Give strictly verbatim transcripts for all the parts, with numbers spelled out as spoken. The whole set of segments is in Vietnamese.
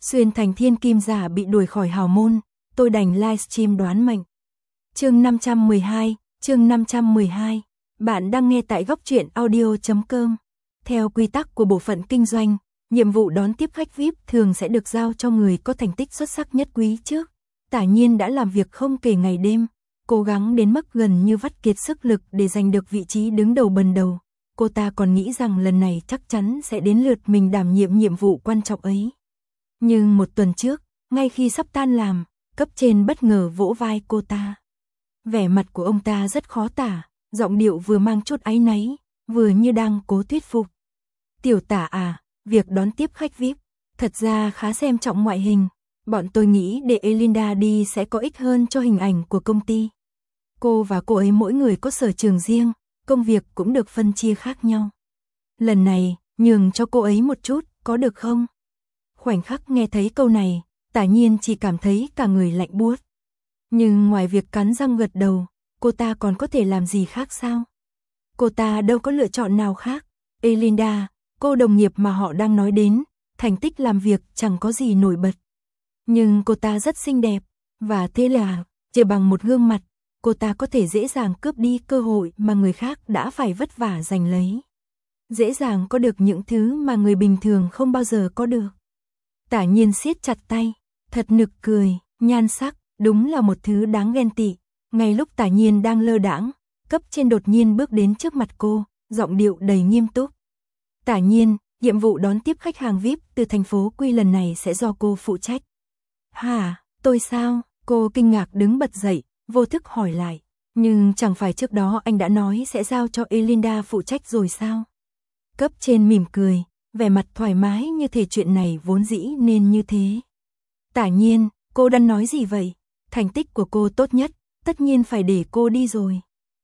Xuyên thành thiên kim giả bị đuổi khỏi hào môn, tôi đành livestream đoán mệnh. Chương năm trăm mười hai, chương năm trăm mười hai. Bạn đang nghe tại góc truyện audio chấm com. Theo quy tắc của bộ phận kinh doanh, nhiệm vụ đón tiếp khách vi ai pi thường sẽ được giao cho người có thành tích xuất sắc nhất quý trước. Tả Nhiên đã làm việc không kể ngày đêm, cố gắng đến mức gần như vắt kiệt sức lực để giành được vị trí đứng đầu bần đầu. Cô ta còn nghĩ rằng lần này chắc chắn sẽ đến lượt mình đảm nhiệm nhiệm vụ quan trọng ấy. Nhưng một tuần trước, ngay khi sắp tan làm, cấp trên bất ngờ vỗ vai cô ta. Vẻ mặt của ông ta rất khó tả, giọng điệu vừa mang chút áy náy, vừa như đang cố thuyết phục. Tiểu Tả à, việc đón tiếp khách vi ai pi thật ra khá xem trọng ngoại hình. Bọn tôi nghĩ để Elinda đi sẽ có ích hơn cho hình ảnh của công ty. Cô và cô ấy mỗi người có sở trường riêng, công việc cũng được phân chia khác nhau. Lần này, nhường cho cô ấy một chút, có được không? Khoảnh khắc nghe thấy câu này, Tả Nhiên chỉ cảm thấy cả người lạnh buốt. Nhưng ngoài việc cắn răng gật đầu, cô ta còn có thể làm gì khác sao? Cô ta đâu có lựa chọn nào khác. Elinda, cô đồng nghiệp mà họ đang nói đến, thành tích làm việc chẳng có gì nổi bật. Nhưng cô ta rất xinh đẹp, và thế là, chỉ bằng một gương mặt, cô ta có thể dễ dàng cướp đi cơ hội mà người khác đã phải vất vả giành lấy. Dễ dàng có được những thứ mà người bình thường không bao giờ có được. Tả Nhiên siết chặt tay, thật nực cười, nhan sắc, đúng là một thứ đáng ghen tị. Ngay lúc Tả Nhiên đang lơ đãng, cấp trên đột nhiên bước đến trước mặt cô, giọng điệu đầy nghiêm túc. Tả Nhiên, nhiệm vụ đón tiếp khách hàng vi ai pi từ thành phố Quy lần này sẽ do cô phụ trách. Hả, tôi sao? Cô kinh ngạc đứng bật dậy, vô thức hỏi lại. Nhưng chẳng phải trước đó anh đã nói sẽ giao cho Elinda phụ trách rồi sao? Cấp trên mỉm cười, vẻ mặt thoải mái như thể chuyện này vốn dĩ nên như thế. Tả Nhiên, cô đang nói gì vậy? Thành tích của cô tốt nhất, tất nhiên phải để cô đi rồi.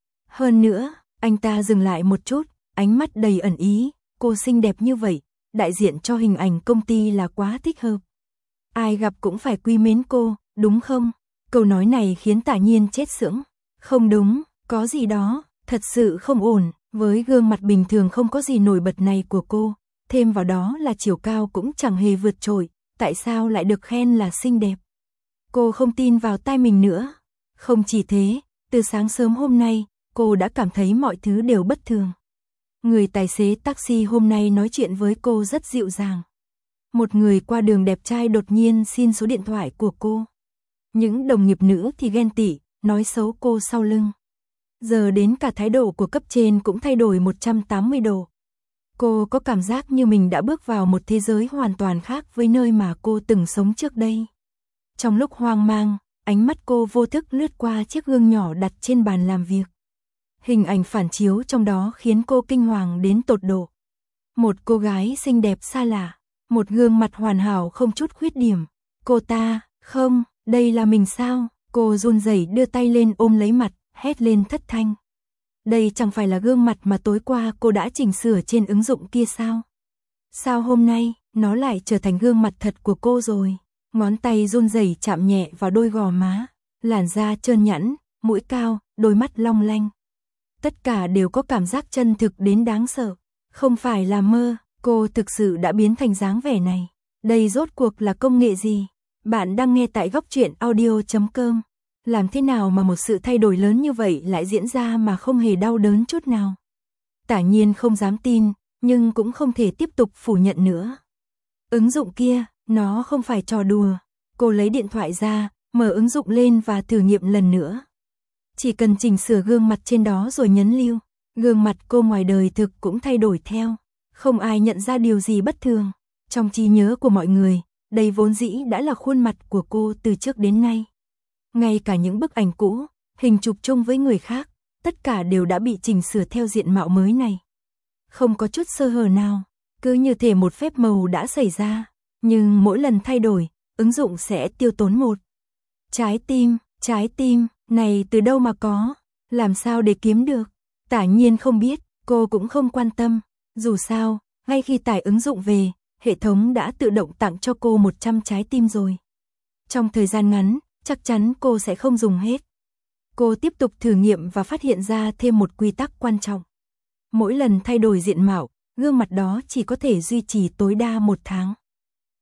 Hơn nữa, anh ta dừng lại một chút, ánh mắt đầy ẩn ý, cô xinh đẹp như vậy, đại diện cho hình ảnh công ty là quá thích hợp. Ai gặp cũng phải quý mến cô, đúng không? Câu nói này khiến Tả Nhiên chết sững. Không đúng, có gì đó, thật sự không ổn, với gương mặt bình thường không có gì nổi bật này của cô, thêm vào đó là chiều cao cũng chẳng hề vượt trội, tại sao lại được khen là xinh đẹp? Cô không tin vào tai mình nữa. Không chỉ thế, từ sáng sớm hôm nay, cô đã cảm thấy mọi thứ đều bất thường. Người tài xế taxi hôm nay nói chuyện với cô rất dịu dàng. Một người qua đường đẹp trai đột nhiên xin số điện thoại của cô. Những đồng nghiệp nữ thì ghen tị, nói xấu cô sau lưng. Giờ đến cả thái độ của cấp trên cũng thay đổi một trăm tám mươi độ. Cô có cảm giác như mình đã bước vào một thế giới hoàn toàn khác với nơi mà cô từng sống trước đây. Trong lúc hoang mang, ánh mắt cô vô thức lướt qua chiếc gương nhỏ đặt trên bàn làm việc. Hình ảnh phản chiếu trong đó khiến cô kinh hoàng đến tột độ. Một cô gái xinh đẹp xa lạ, một gương mặt hoàn hảo không chút khuyết điểm. Cô ta, không, đây là mình sao? Cô run rẩy đưa tay lên ôm lấy mặt, hét lên thất thanh. Đây chẳng phải là gương mặt mà tối qua cô đã chỉnh sửa trên ứng dụng kia sao? Sao hôm nay, nó lại trở thành gương mặt thật của cô rồi? Ngón tay run rẩy chạm nhẹ vào đôi gò má, làn da trơn nhẵn, mũi cao, đôi mắt long lanh. Tất cả đều có cảm giác chân thực đến đáng sợ. Không phải là mơ, cô thực sự đã biến thành dáng vẻ này. Đây rốt cuộc là công nghệ gì? Bạn đang nghe tại góc truyện audio chấm com. Làm thế nào mà một sự thay đổi lớn như vậy lại diễn ra mà không hề đau đớn chút nào? Tả Nhiên không dám tin, nhưng cũng không thể tiếp tục phủ nhận nữa. Ứng dụng kia, nó không phải trò đùa. Cô lấy điện thoại ra, mở ứng dụng lên và thử nghiệm lần nữa. Chỉ cần chỉnh sửa gương mặt trên đó rồi nhấn lưu, gương mặt cô ngoài đời thực cũng thay đổi theo. Không ai nhận ra điều gì bất thường. Trong trí nhớ của mọi người, đây vốn dĩ đã là khuôn mặt của cô từ trước đến nay. Ngay cả những bức ảnh cũ, hình chụp chung với người khác, tất cả đều đã bị chỉnh sửa theo diện mạo mới này. Không có chút sơ hở nào, cứ như thể một phép màu đã xảy ra. Nhưng mỗi lần thay đổi, ứng dụng sẽ tiêu tốn một. Trái tim, trái tim, này từ đâu mà có, làm sao để kiếm được? Tả Nhiên không biết, cô cũng không quan tâm. Dù sao, ngay khi tải ứng dụng về, hệ thống đã tự động tặng cho cô một trăm trái tim rồi. Trong thời gian ngắn, chắc chắn cô sẽ không dùng hết. Cô tiếp tục thử nghiệm và phát hiện ra thêm một quy tắc quan trọng. Mỗi lần thay đổi diện mạo, gương mặt đó chỉ có thể duy trì tối đa một tháng.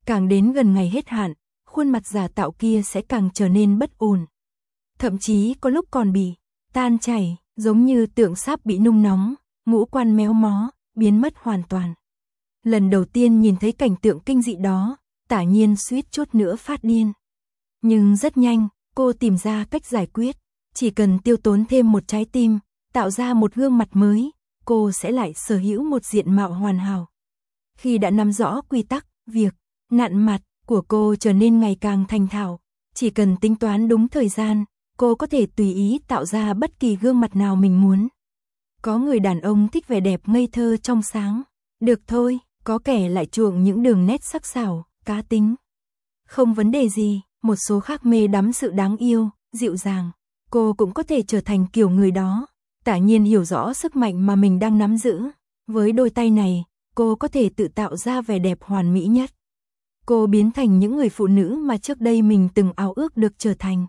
Càng đến gần ngày hết hạn, khuôn mặt giả tạo kia sẽ càng trở nên bất ổn. Thậm chí có lúc còn bị tan chảy, giống như tượng sáp bị nung nóng, ngũ quan méo mó, biến mất hoàn toàn. Lần đầu tiên nhìn thấy cảnh tượng kinh dị đó, Tả Nhiên suýt chút nữa phát điên. Nhưng rất nhanh, cô tìm ra cách giải quyết. Chỉ cần tiêu tốn thêm một trái tim, tạo ra một gương mặt mới, cô sẽ lại sở hữu một diện mạo hoàn hảo. Khi đã nắm rõ quy tắc, việc nặn mặt của cô trở nên ngày càng thành thạo. Chỉ cần tính toán đúng thời gian, cô có thể tùy ý tạo ra bất kỳ gương mặt nào mình muốn. Có người đàn ông thích vẻ đẹp ngây thơ trong sáng. Được thôi, có kẻ lại chuộng những đường nét sắc sảo, cá tính. Không vấn đề gì, một số khác mê đắm sự đáng yêu, dịu dàng. Cô cũng có thể trở thành kiểu người đó. Tả Nhiên hiểu rõ sức mạnh mà mình đang nắm giữ. Với đôi tay này, cô có thể tự tạo ra vẻ đẹp hoàn mỹ nhất. Cô biến thành những người phụ nữ mà trước đây mình từng ao ước được trở thành.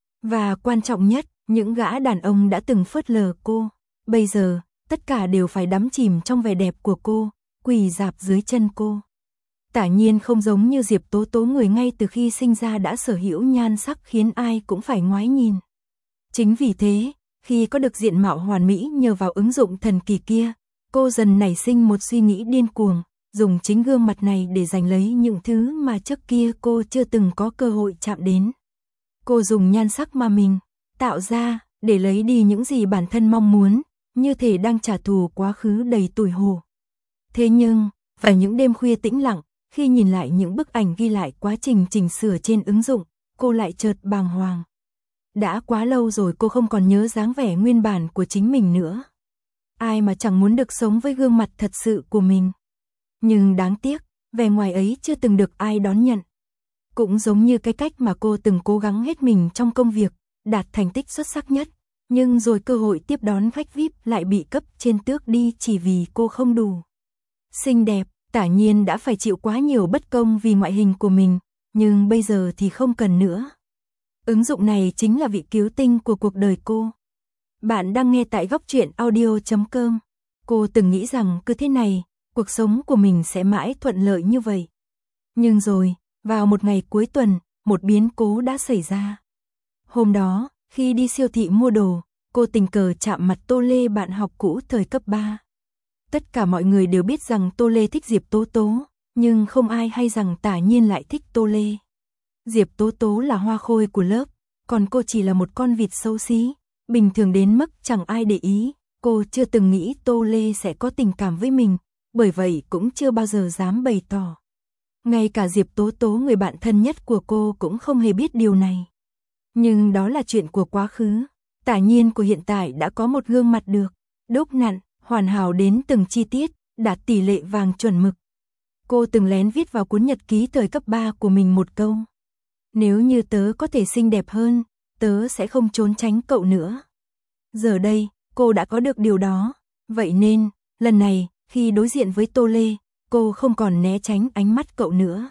Và quan trọng nhất, những gã đàn ông đã từng phớt lờ cô. Bây giờ, tất cả đều phải đắm chìm trong vẻ đẹp của cô, quỳ rạp dưới chân cô. Tả Nhiên không giống như Diệp Tố Tố, người ngay từ khi sinh ra đã sở hữu nhan sắc khiến ai cũng phải ngoái nhìn. Chính vì thế, khi có được diện mạo hoàn mỹ nhờ vào ứng dụng thần kỳ kia, cô dần nảy sinh một suy nghĩ điên cuồng, dùng chính gương mặt này để giành lấy những thứ mà trước kia cô chưa từng có cơ hội chạm đến. Cô dùng nhan sắc mà mình tạo ra để lấy đi những gì bản thân mong muốn, như thể đang trả thù quá khứ đầy tủi hổ. Thế nhưng, vào những đêm khuya tĩnh lặng, khi nhìn lại những bức ảnh ghi lại quá trình chỉnh sửa trên ứng dụng, cô lại chợt bàng hoàng. Đã quá lâu rồi cô không còn nhớ dáng vẻ nguyên bản của chính mình nữa. Ai mà chẳng muốn được sống với gương mặt thật sự của mình. Nhưng đáng tiếc, vẻ ngoài ấy chưa từng được ai đón nhận. Cũng giống như cái cách mà cô từng cố gắng hết mình trong công việc, đạt thành tích xuất sắc nhất. Nhưng rồi cơ hội tiếp đón khách vi ai pi lại bị cấp trên tước đi chỉ vì cô không đủ xinh đẹp. Tả Nhiên đã phải chịu quá nhiều bất công vì ngoại hình của mình, nhưng bây giờ thì không cần nữa. Ứng dụng này chính là vị cứu tinh của cuộc đời cô. Bạn đang nghe tại góc truyện audio chấm com. Cô từng nghĩ rằng cứ thế này, cuộc sống của mình sẽ mãi thuận lợi như vậy. Nhưng rồi, vào một ngày cuối tuần, một biến cố đã xảy ra. Hôm đó, khi đi siêu thị mua đồ, cô tình cờ chạm mặt Tô Lê, bạn học cũ thời cấp ba. Tất cả mọi người đều biết rằng Tô Lê thích Diệp Tố Tố, nhưng không ai hay rằng Tả Nhiên lại thích Tô Lê. Diệp Tố Tố là hoa khôi của lớp, còn cô chỉ là một con vịt xấu xí, bình thường đến mức chẳng ai để ý. Cô chưa từng nghĩ Tô Lê sẽ có tình cảm với mình, bởi vậy cũng chưa bao giờ dám bày tỏ. Ngay cả Diệp Tố Tố, người bạn thân nhất của cô, cũng không hề biết điều này. Nhưng đó là chuyện của quá khứ. Tả Nhiên của hiện tại đã có một gương mặt được đúc nặn, hoàn hảo đến từng chi tiết, đạt tỷ lệ vàng chuẩn mực. Cô từng lén viết vào cuốn nhật ký thời cấp ba của mình một câu: nếu như tớ có thể xinh đẹp hơn, tớ sẽ không trốn tránh cậu nữa. Giờ đây, cô đã có được điều đó. Vậy nên, lần này, khi đối diện với Tô Lê, cô không còn né tránh ánh mắt cậu nữa.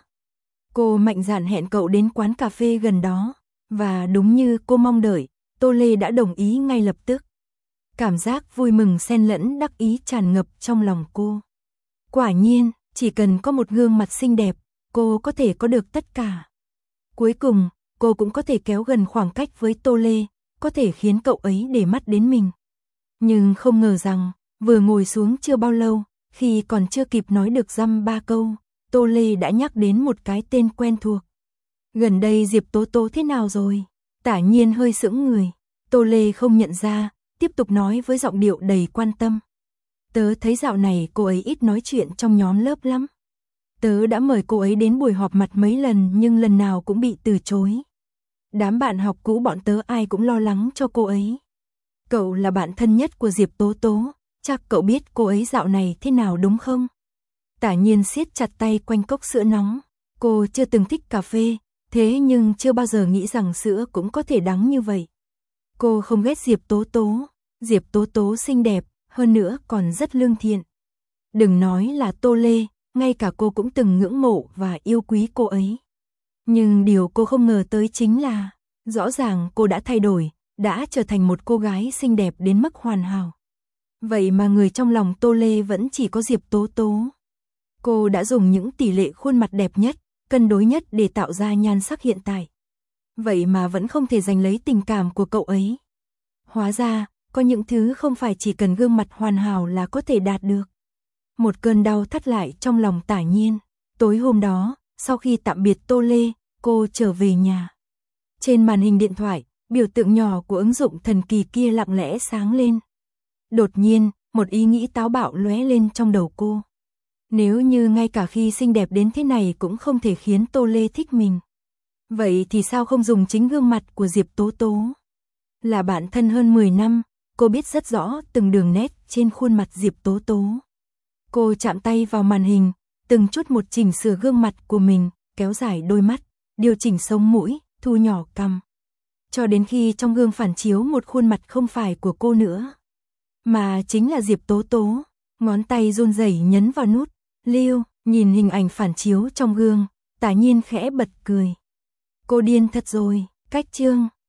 Cô mạnh dạn hẹn cậu đến quán cà phê gần đó. Và đúng như cô mong đợi, Tô Lê đã đồng ý ngay lập tức. Cảm giác vui mừng xen lẫn đắc ý tràn ngập trong lòng cô. Quả nhiên, chỉ cần có một gương mặt xinh đẹp, cô có thể có được tất cả. Cuối cùng, cô cũng có thể kéo gần khoảng cách với Tô Lê, có thể khiến cậu ấy để mắt đến mình. Nhưng không ngờ rằng, vừa ngồi xuống chưa bao lâu, khi còn chưa kịp nói được dăm ba câu, Tô Lê đã nhắc đến một cái tên quen thuộc. Gần đây Diệp Tố Tố thế nào rồi? Tả Nhiên hơi sững người. Tô Lê không nhận ra, tiếp tục nói với giọng điệu đầy quan tâm. Tớ thấy dạo này cô ấy ít nói chuyện trong nhóm lớp lắm. Tớ đã mời cô ấy đến buổi họp mặt mấy lần nhưng lần nào cũng bị từ chối. Đám bạn học cũ bọn tớ ai cũng lo lắng cho cô ấy. Cậu là bạn thân nhất của Diệp Tố Tố, chắc cậu biết cô ấy dạo này thế nào đúng không? Tả Nhiên siết chặt tay quanh cốc sữa nóng. Cô chưa từng thích cà phê, thế nhưng chưa bao giờ nghĩ rằng sữa cũng có thể đắng như vậy. Cô không ghét Diệp Tố Tố. Diệp Tố Tố xinh đẹp, hơn nữa còn rất lương thiện. Đừng nói là Tô Lê, ngay cả cô cũng từng ngưỡng mộ và yêu quý cô ấy. Nhưng điều cô không ngờ tới chính là, rõ ràng cô đã thay đổi, đã trở thành một cô gái xinh đẹp đến mức hoàn hảo. Vậy mà người trong lòng Tô Lê vẫn chỉ có Diệp Tố Tố. Cô đã dùng những tỷ lệ khuôn mặt đẹp nhất, cân đối nhất để tạo ra nhan sắc hiện tại. Vậy mà vẫn không thể giành lấy tình cảm của cậu ấy. Hóa ra, có những thứ không phải chỉ cần gương mặt hoàn hảo là có thể đạt được. Một cơn đau thắt lại trong lòng Tả Nhiên. Tối hôm đó, sau khi tạm biệt Tô Lê, cô trở về nhà. Trên màn hình điện thoại, biểu tượng nhỏ của ứng dụng thần kỳ kia lặng lẽ sáng lên. Đột nhiên, một ý nghĩ táo bạo lóe lên trong đầu cô. Nếu như ngay cả khi xinh đẹp đến thế này cũng không thể khiến Tô Lê thích mình, vậy thì sao không dùng chính gương mặt của Diệp Tố Tố? Là bạn thân hơn mười năm, cô biết rất rõ từng đường nét trên khuôn mặt Diệp Tố Tố. Cô chạm tay vào màn hình, từng chút một chỉnh sửa gương mặt của mình, kéo dài đôi mắt, điều chỉnh sống mũi, thu nhỏ cằm. Cho đến khi trong gương phản chiếu một khuôn mặt không phải của cô nữa, mà chính là Diệp Tố Tố. Ngón tay run rẩy nhấn vào nút lưu, nhìn hình ảnh phản chiếu trong gương, Tả Nhiên khẽ bật cười. Cô điên thật rồi, cách chương